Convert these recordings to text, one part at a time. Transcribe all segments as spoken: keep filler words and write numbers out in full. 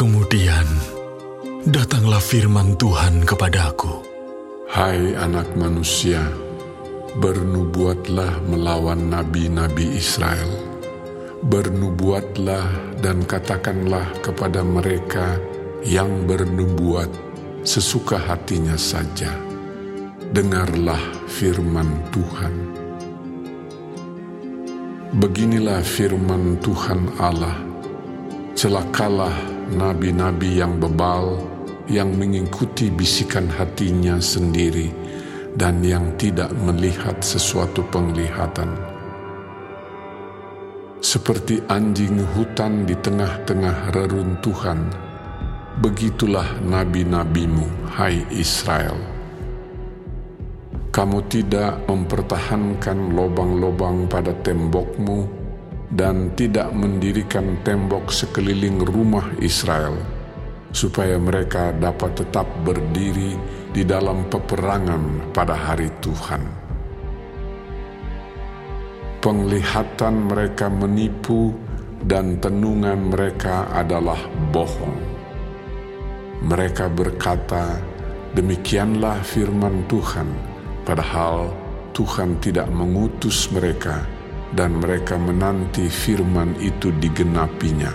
Kemudian datanglah firman Tuhan kepadaku. Hai anak manusia, bernubuatlah melawan nabi-nabi Israel. Bernubuatlah dan katakanlah kepada mereka yang bernubuat sesuka hatinya saja. Dengarlah firman Tuhan. Beginilah firman Tuhan Allah, celakalah nabi-nabi yang bebal, yang mengikuti bisikan hatinya sendiri, dan yang tidak melihat sesuatu penglihatan. Seperti anjing hutan di tengah-tengah reruntuhan, begitulah nabi-nabimu, hai Israel. Kamu tidak mempertahankan lobang-lobang pada tembokmu dan tidak mendirikan tembok sekeliling rumah Israel, supaya mereka dapat tetap berdiri di dalam peperangan pada hari Tuhan. Penglihatan mereka menipu dan tenungan mereka adalah bohong. Mereka berkata, demikianlah firman Tuhan, padahal Tuhan tidak mengutus mereka, dan mereka menanti firman itu digenapinya.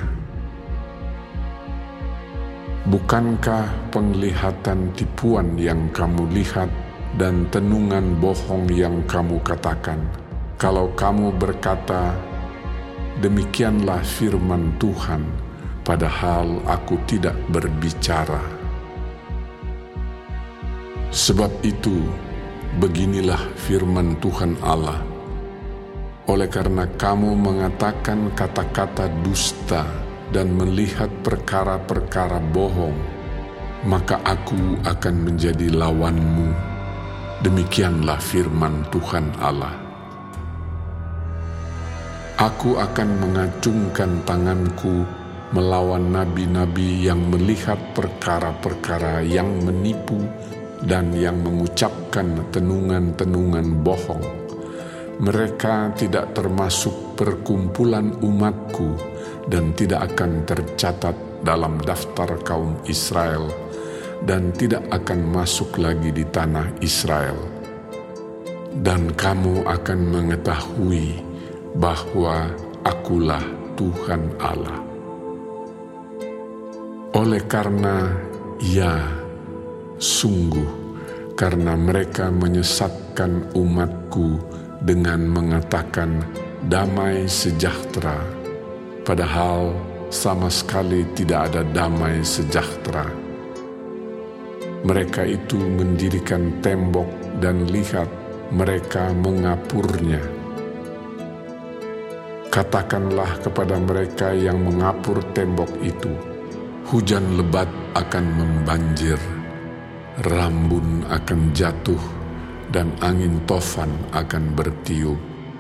Bukankah penglihatan tipuan yang kamu lihat dan tenungan bohong yang kamu katakan, kalau kamu berkata, demikianlah firman Tuhan, padahal aku tidak berbicara? Sebab itu, beginilah firman Tuhan Allah, oleh karena kamu mengatakan kata-kata dusta dan melihat perkara-perkara bohong, maka aku akan menjadi lawanmu. Demikianlah firman Tuhan Allah. Aku akan mengacungkan tanganku melawan nabi-nabi yang melihat perkara-perkara yang menipu dan yang mengucapkan tenungan-tenungan bohong. Mereka tidak termasuk perkumpulan umatku dan tidak akan tercatat dalam daftar kaum Israel dan tidak akan masuk lagi di tanah Israel. Dan kamu akan mengetahui bahwa akulah Tuhan Allah. Oleh karena ya, sungguh, karena mereka menyesatkan umatku dengan mengatakan damai sejahtera, padahal sama sekali tidak ada damai sejahtera. Mereka itu mendirikan tembok dan lihat mereka mengapurnya. Katakanlah kepada mereka yang mengapur tembok itu, hujan lebat akan membanjir, rambun akan jatuh, dan angin tofan akan bertiup.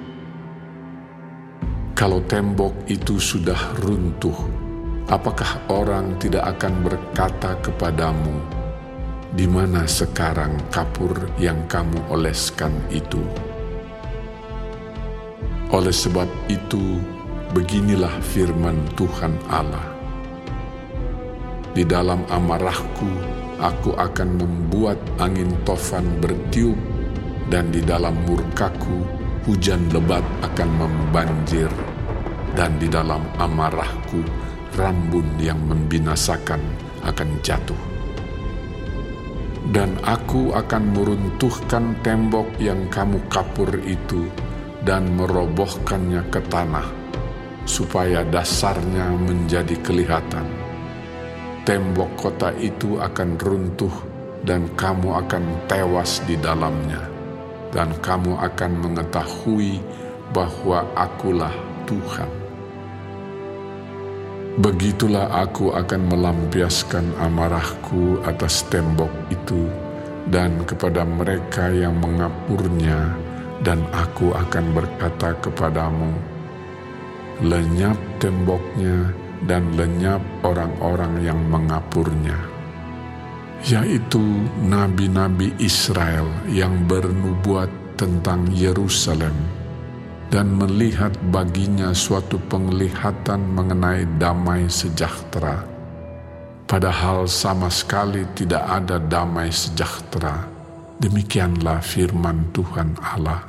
Kalau tembok itu sudah runtuh, apakah orang tidak akan berkata kepadamu, di mana sekarang kapur yang kamu oleskan itu? Oleh sebab itu, beginilah firman Tuhan Allah. Di dalam amarahku, aku akan membuat angin tofan bertiup, dan di dalam murkaku hujan lebat akan membanjir, dan di dalam amarahku rambun yang membinasakan akan jatuh. Dan aku akan meruntuhkan tembok yang kamu kapur itu dan merobohkannya ke tanah, supaya dasarnya menjadi kelihatan. Tembok kota itu akan runtuh dan kamu akan tewas di dalamnya, dan kamu akan mengetahui bahwa akulah Tuhan. Begitulah aku akan melampiaskan amarahku atas tembok itu dan kepada mereka yang mengapurnya, dan aku akan berkata kepadamu, lenyap temboknya dan lenyap orang-orang yang mengapurnya, yaitu nabi-nabi Israel yang bernubuat tentang Yerusalem dan melihat baginya suatu penglihatan mengenai damai sejahtera. padahal sama sekali tidak ada damai sejahtera. Demikianlah firman Tuhan Allah.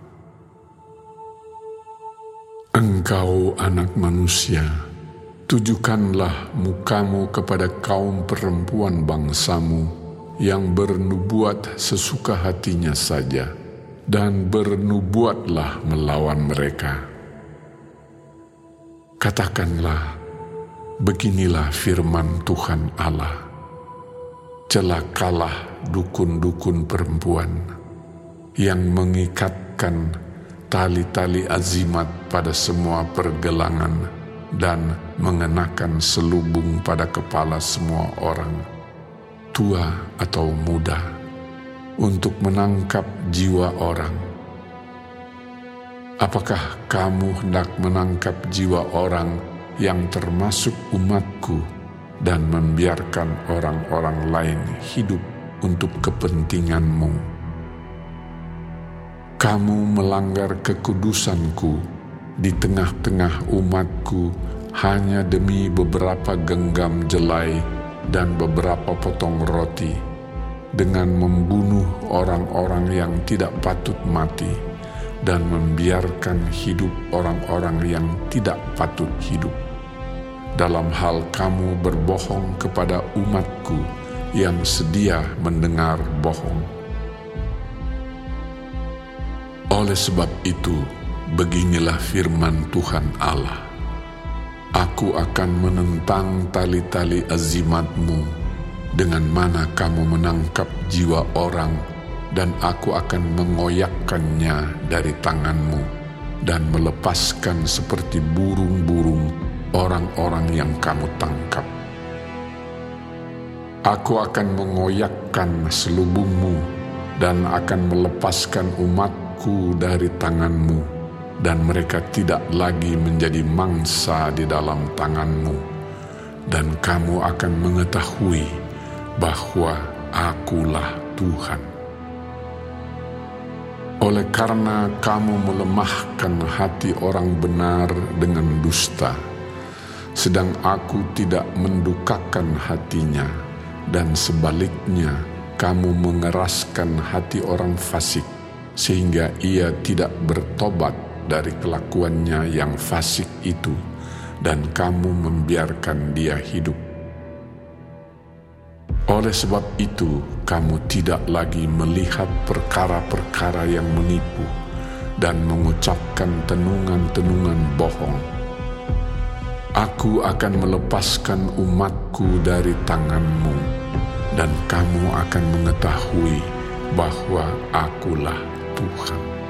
Engkau anak manusia, tujukanlah mukamu kepada kaum perempuan bangsamu yang bernubuat sesuka hatinya saja, dan bernubuatlah melawan mereka. Katakanlah, beginilah firman Tuhan Allah. Celakalah dukun-dukun perempuan yang mengikatkan tali-tali azimat pada semua pergelangan dan mengenakan selubung pada kepala semua orang, tua atau muda, untuk menangkap jiwa orang. Apakah kamu hendak menangkap jiwa orang yang termasuk umatku dan membiarkan orang-orang lain hidup untuk kepentinganmu? Kamu melanggar kekudusanku di tengah-tengah umatku hanya demi beberapa genggam jelai dan beberapa potong roti, dengan membunuh orang-orang yang tidak patut mati dan membiarkan hidup orang-orang yang tidak patut hidup. Dalam hal kamu berbohong kepada umatku yang sedia mendengar bohong. Oleh sebab itu, beginilah firman Tuhan Allah. Aku akan menentang tali-tali azimatmu, dengan mana kamu menangkap jiwa orang, dan aku akan mengoyakkannya dari tanganmu, dan melepaskan seperti burung-burung orang-orang yang kamu tangkap. Aku akan mengoyakkan selubungmu dan akan melepaskan umatku dari tanganmu, dan mereka tidak lagi menjadi mangsa di dalam tanganmu, dan kamu akan mengetahui bahwa Akulah Tuhan. Oleh karena kamu melemahkan hati orang benar dengan dusta, sedang Aku tidak mendukakan hatinya, dan sebaliknya kamu mengeraskan hati orang fasik, sehingga ia tidak bertobat dari kelakuannya yang fasik itu, dan kamu membiarkan dia hidup. Oleh sebab itu, kamu tidak lagi melihat perkara-perkara yang menipu dan mengucapkan tenungan-tenungan bohong. Aku akan melepaskan umatku dari tanganmu, dan kamu akan mengetahui bahwa Akulah Tuhan.